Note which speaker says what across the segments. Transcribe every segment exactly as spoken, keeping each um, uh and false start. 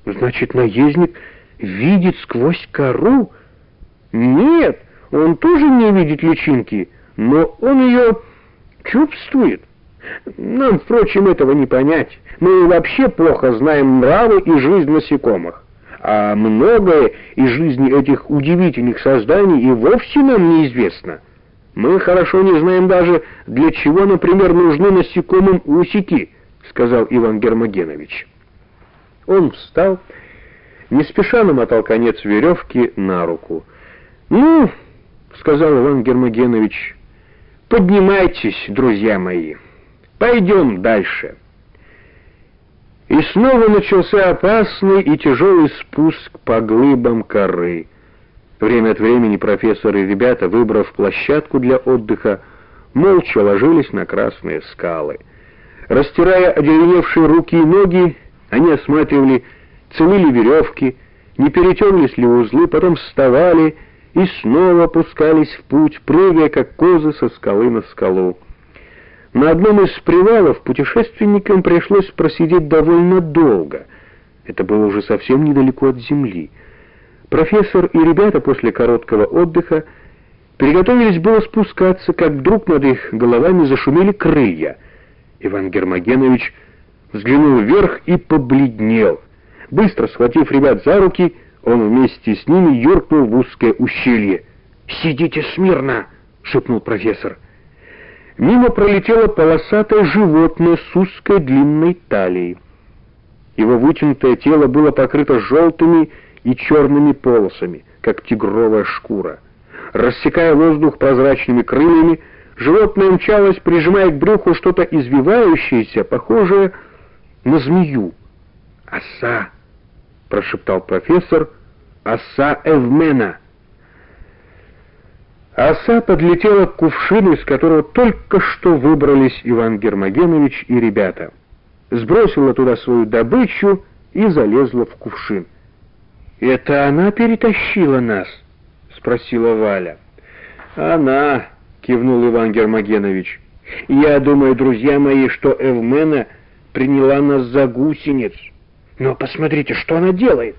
Speaker 1: Значит, наездник видит сквозь кору? Нет, он тоже не видит личинки, но он ее чувствует. Нам, впрочем, этого не понять. Мы вообще плохо знаем нравы и жизнь насекомых. А многое из жизни этих удивительных созданий и вовсе нам неизвестно. Мы хорошо не знаем даже, для чего, например, нужны насекомым усики, сказал Иван Гермогенович. Он встал, не спеша намотал конец веревки на руку. «Ну, — сказал Иван Гермогенович, — поднимайтесь, друзья мои, пойдем дальше». И снова начался опасный и тяжелый спуск по глыбам коры. Время от времени профессор и ребята, выбрав площадку для отдыха, молча ложились на красные скалы. Растирая одеревевшие руки и ноги, они осматривали, целы ли веревки, не перетерлись ли узлы, потом вставали и снова опускались в путь, прыгая, как козы, со скалы на скалу. На одном из привалов путешественникам пришлось просидеть довольно долго. Это было уже совсем недалеко от земли. Профессор и ребята после короткого отдыха приготовились было спускаться, как вдруг над их головами зашумели крылья. Иван Гермогенович взглянул вверх и побледнел. Быстро схватив ребят за руки, он вместе с ними юркнул в узкое ущелье. «Сидите смирно!» — шепнул профессор. Мимо пролетело полосатое животное с узкой длинной талией. Его вытянутое тело было покрыто желтыми и черными полосами, как тигровая шкура. Рассекая воздух прозрачными крыльями, животное мчалось, прижимая к брюху что-то извивающееся, похожее на змею. «Оса!» — прошептал профессор. «Оса Эвмена!» Оса подлетела к кувшину, из которого только что выбрались Иван Гермогенович и ребята. Сбросила туда свою добычу и залезла в кувшин. «Это она перетащила нас?» — спросила Валя. «Она!» — кивнул Иван Гермогенович. «Я думаю, друзья мои, что Эвмена приняла нас за гусениц. Но посмотрите, что она делает!»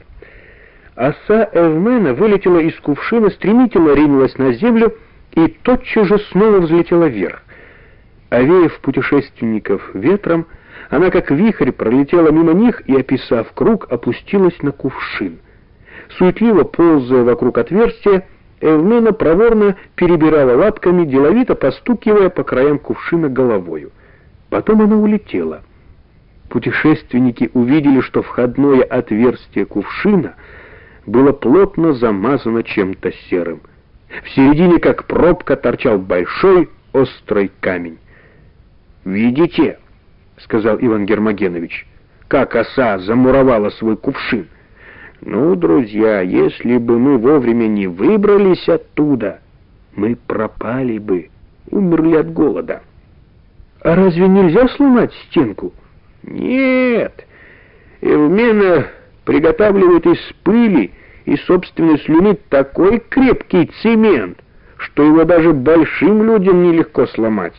Speaker 1: Оса Эвмена вылетела из кувшина, стремительно ринулась на землю и тотчас же снова взлетела вверх. Овеяв путешественников ветром, она как вихрь пролетела мимо них и, описав круг, опустилась на кувшин. Суетливо ползая вокруг отверстия, Эвмена проворно перебирала лапками, деловито постукивая по краям кувшина головою. Потом она улетела. Путешественники увидели, что входное отверстие кувшина было плотно замазано чем-то серым. В середине, как пробка, торчал большой острый камень. «Видите?» — сказал Иван Гермогенович, — «как оса замуровала свой кувшин. Ну, друзья, если бы мы вовремя не выбрались оттуда, мы пропали бы, умерли от голода». «А разве нельзя сломать стенку?» «Нет, Эвмена приготавливает из пыли и собственной слюны такой крепкий цемент, что его даже большим людям нелегко сломать».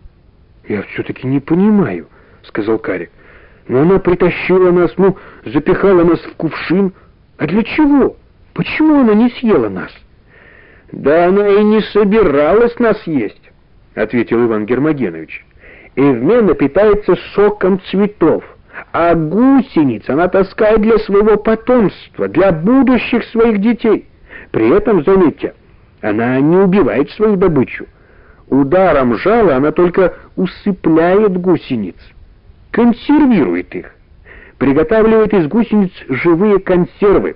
Speaker 1: «Я все-таки не понимаю», — сказал Карик. «Но она притащила нас, ну, запихала нас в кувшин. А для чего? Почему она не съела нас?» «Да она и не собиралась нас есть», — ответил Иван Гермогенович. «Эвмена питается соком цветов, а гусениц она таскает для своего потомства, для будущих своих детей. При этом, заметьте, она не убивает свою добычу. Ударом жала она только усыпляет гусениц, консервирует их, приготавливает из гусениц живые консервы».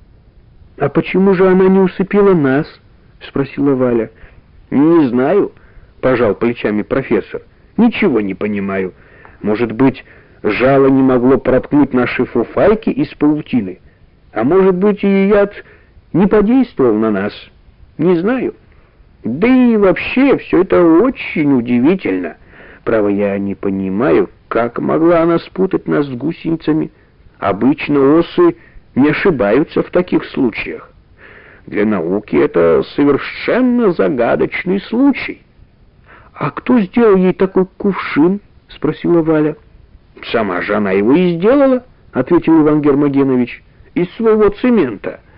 Speaker 1: «А почему же она не усыпила нас?» — спросила Валя. «Не знаю», — пожал плечами профессор. «Ничего не понимаю. Может быть, жало не могло проткнуть наши фуфайки из паутины, а может быть, и яд не подействовал на нас. Не знаю. Да и вообще, все это очень удивительно. Право, я не понимаю, как могла она спутать нас с гусеницами. Обычно осы не ошибаются в таких случаях. Для науки это совершенно загадочный случай». «А кто сделал ей такой кувшин?» — спросила Валя. «Сама же она его и сделала», — ответил Иван Гермогенович, — из своего цемента.